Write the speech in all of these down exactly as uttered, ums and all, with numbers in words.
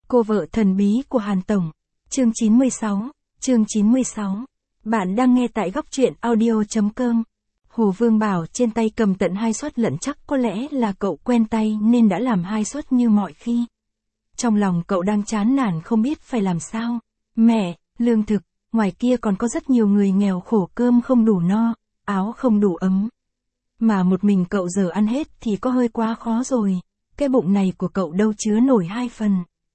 Cô vợ thần bí của Hàn Tổng. Chương chín mươi sáu. Chương chín mươi sáu. Bạn đang nghe tại góc truyện audio chấm com. Hồ Vương Bảo trên tay cầm tận hai suất lận, chắc có lẽ là cậu quen tay nên đã làm hai suất như mọi khi. Trong lòng cậu đang chán nản không biết phải làm sao. Mẹ, lương thực, ngoài kia còn có rất nhiều người nghèo khổ, cơm không đủ no, áo không đủ ấm. Mà một mình cậu giờ ăn hết thì có hơi quá khó rồi, cái bụng này của cậu đâu chứa nổi hai phần.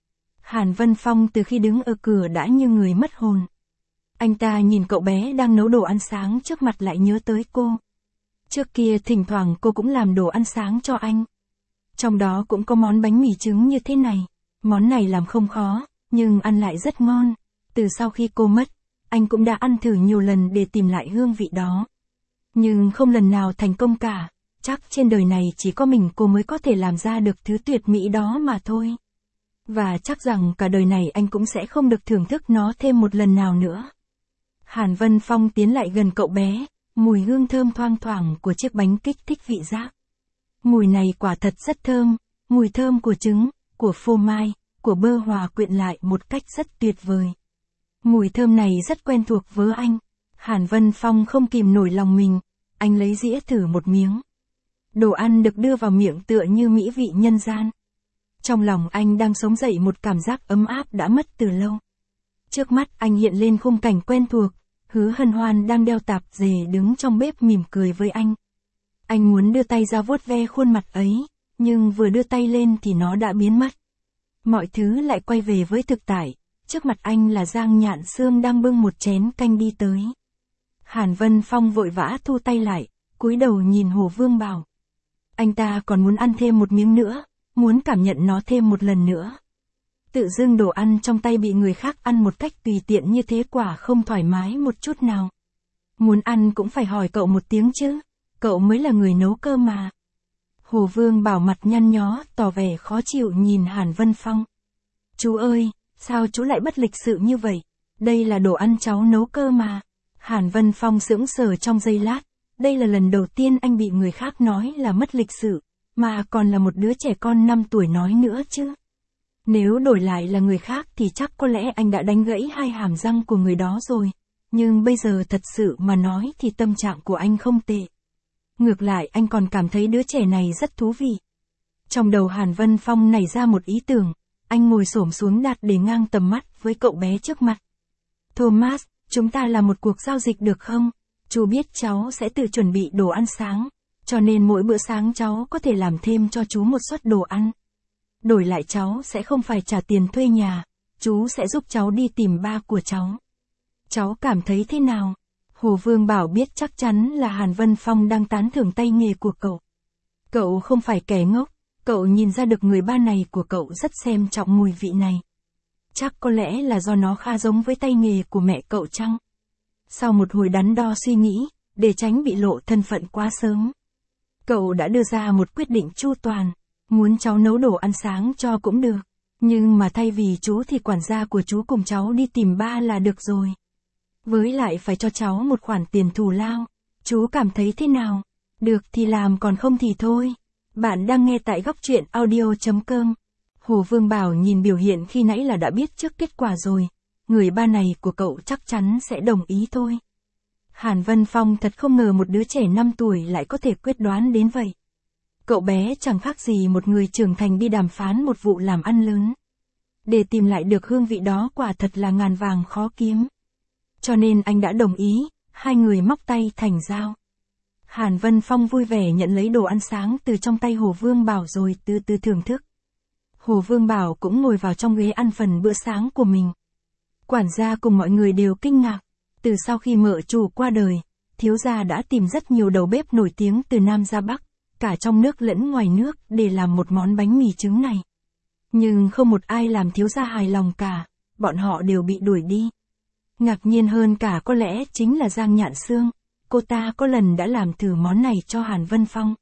Hàn Vân Phong từ khi đứng ở cửa đã như người mất hồn. Anh ta nhìn cậu bé đang nấu đồ ăn sáng trước mặt lại nhớ tới cô. Trước kia thỉnh thoảng cô cũng làm đồ ăn sáng cho anh. Trong đó cũng có món bánh mì trứng như thế này. Món này làm không khó, nhưng ăn lại rất ngon. Từ sau khi cô mất, anh cũng đã ăn thử nhiều lần để tìm lại hương vị đó. Nhưng không lần nào thành công cả. Chắc trên đời này chỉ có mình cô mới có thể làm ra được thứ tuyệt mỹ đó mà thôi. Và chắc rằng cả đời này anh cũng sẽ không được thưởng thức nó thêm một lần nào nữa. Hàn Vân Phong tiến lại gần cậu bé, mùi hương thơm thoang thoảng của chiếc bánh kích thích vị giác. Mùi này quả thật rất thơm, mùi thơm của trứng, của phô mai, của bơ hòa quyện lại một cách rất tuyệt vời. Mùi thơm này rất quen thuộc với anh. Hàn Vân Phong không kìm nổi lòng mình, anh lấy dĩa thử một miếng. Đồ ăn được đưa vào miệng tựa như mỹ vị nhân gian. Trong lòng anh đang sống dậy một cảm giác ấm áp đã mất từ lâu. Trước mắt anh hiện lên khung cảnh quen thuộc, Hứa Hân Hoan đang đeo tạp dề đứng trong bếp mỉm cười với anh. Anh muốn đưa tay ra vuốt ve khuôn mặt ấy, nhưng vừa đưa tay lên thì nó đã biến mất. Mọi thứ lại quay về với thực tại, trước mặt anh là Giang Nhạn Sương đang bưng một chén canh đi tới. Hàn Vân Phong vội vã thu tay lại, cúi đầu nhìn Hồ Vương Bảo. Anh ta còn muốn ăn thêm một miếng nữa, muốn cảm nhận nó thêm một lần nữa. Tự dưng đồ ăn trong tay bị người khác ăn một cách tùy tiện như thế quả không thoải mái một chút nào. Muốn ăn cũng phải hỏi cậu một tiếng chứ, cậu mới là người nấu cơm mà. Hồ Vương Bảo mặt nhăn nhó, tỏ vẻ khó chịu nhìn Hàn Vân Phong. Chú ơi, sao chú lại bất lịch sự như vậy? Đây là đồ ăn cháu nấu cơ mà. Hàn Vân Phong sững sờ trong giây lát. Đây là lần đầu tiên anh bị người khác nói là mất lịch sự, mà còn là một đứa trẻ con năm tuổi nói nữa chứ. Nếu đổi lại là người khác thì chắc có lẽ anh đã đánh gãy hai hàm răng của người đó rồi. Nhưng bây giờ thật sự mà nói thì tâm trạng của anh không tệ. Ngược lại anh còn cảm thấy đứa trẻ này rất thú vị. Trong đầu Hàn Vân Phong nảy ra một ý tưởng, anh ngồi xổm xuống đặt để ngang tầm mắt với cậu bé trước mặt. Thomas, chúng ta làm một cuộc giao dịch được không? Chú biết cháu sẽ tự chuẩn bị đồ ăn sáng, cho nên mỗi bữa sáng cháu có thể làm thêm cho chú một suất đồ ăn. Đổi lại cháu sẽ không phải trả tiền thuê nhà, chú sẽ giúp cháu đi tìm ba của cháu. Cháu cảm thấy thế nào? Hồ Vương Bảo biết chắc chắn là Hàn Vân Phong đang tán thưởng tay nghề của cậu. Cậu không phải kẻ ngốc, cậu nhìn ra được người ba này của cậu rất xem trọng mùi vị này. Chắc có lẽ là do nó khá giống với tay nghề của mẹ cậu chăng? Sau một hồi đắn đo suy nghĩ, để tránh bị lộ thân phận quá sớm, cậu đã đưa ra một quyết định chu toàn. Muốn cháu nấu đồ ăn sáng cho cũng được, nhưng mà thay vì chú thì quản gia của chú cùng cháu đi tìm ba là được rồi. Với lại phải cho cháu một khoản tiền thù lao. Chú cảm thấy thế nào? Được thì làm, còn không thì thôi. Bạn đang nghe tại góc truyện audio chấm com. Hồ Vương Bảo nhìn biểu hiện khi nãy là đã biết trước kết quả rồi. Người ba này của cậu chắc chắn sẽ đồng ý thôi. Hàn Vân Phong thật không ngờ một đứa trẻ năm tuổi lại có thể quyết đoán đến vậy. Cậu bé chẳng khác gì một người trưởng thành đi đàm phán một vụ làm ăn lớn. Để tìm lại được hương vị đó quả thật là ngàn vàng khó kiếm. Cho nên anh đã đồng ý, hai người móc tay thành dao. Hàn Vân Phong vui vẻ nhận lấy đồ ăn sáng từ trong tay Hồ Vương Bảo rồi từ từ thưởng thức. Hồ Vương Bảo cũng ngồi vào trong ghế ăn phần bữa sáng của mình. Quản gia cùng mọi người đều kinh ngạc. Từ sau khi mợ chủ qua đời, thiếu gia đã tìm rất nhiều đầu bếp nổi tiếng từ Nam ra Bắc, cả trong nước lẫn ngoài nước, để làm một món bánh mì trứng này. Nhưng không một ai làm thiếu gia hài lòng cả, bọn họ đều bị đuổi đi. Ngạc nhiên hơn cả có lẽ chính là Giang Nhạn Sương, cô ta có lần đã làm thử món này cho Hàn Vân Phong.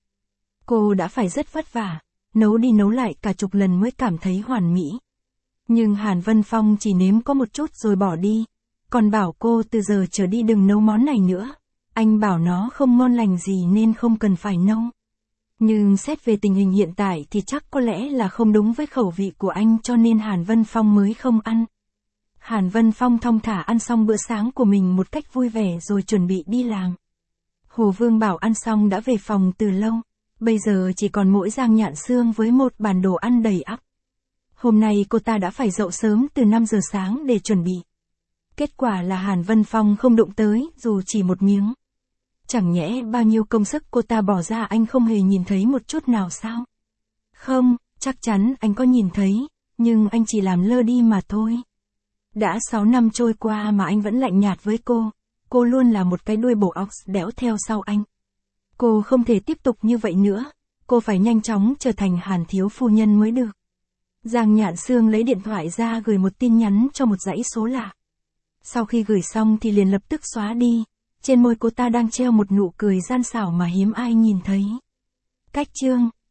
Cô đã phải rất vất vả, nấu đi nấu lại cả chục lần mới cảm thấy hoàn mỹ. Nhưng Hàn Vân Phong chỉ nếm có một chút rồi bỏ đi, còn bảo cô từ giờ trở đi đừng nấu món này nữa. Anh bảo nó không ngon lành gì nên không cần phải nấu. Nhưng xét về tình hình hiện tại thì chắc có lẽ là không đúng với khẩu vị của anh cho nên Hàn Vân Phong mới không ăn. Hàn Vân Phong thong thả ăn xong bữa sáng của mình một cách vui vẻ rồi chuẩn bị đi làm. Hồ Vương Bảo ăn xong đã về phòng từ lâu. Bây giờ chỉ còn mỗi Giang Nhạn Sương với một bàn đồ ăn đầy ắp. Hôm nay cô ta đã phải dậy sớm từ năm giờ sáng để chuẩn bị. Kết quả là Hàn Vân Phong không đụng tới dù chỉ một miếng. Chẳng nhẽ bao nhiêu công sức cô ta bỏ ra anh không hề nhìn thấy một chút nào sao? Không, chắc chắn anh có nhìn thấy, nhưng anh chỉ làm lơ đi mà thôi. Đã sáu năm trôi qua mà anh vẫn lạnh nhạt với cô, cô luôn là một cái đuôi bổ óc đẽo theo sau anh. Cô không thể tiếp tục như vậy nữa, cô phải nhanh chóng trở thành Hàn thiếu phu nhân mới được. Giang Nhạn Sương lấy điện thoại ra gửi một tin nhắn cho một dãy số lạ. Sau khi gửi xong thì liền lập tức xóa đi, trên môi cô ta đang treo một nụ cười gian xảo mà hiếm ai nhìn thấy. Cách chương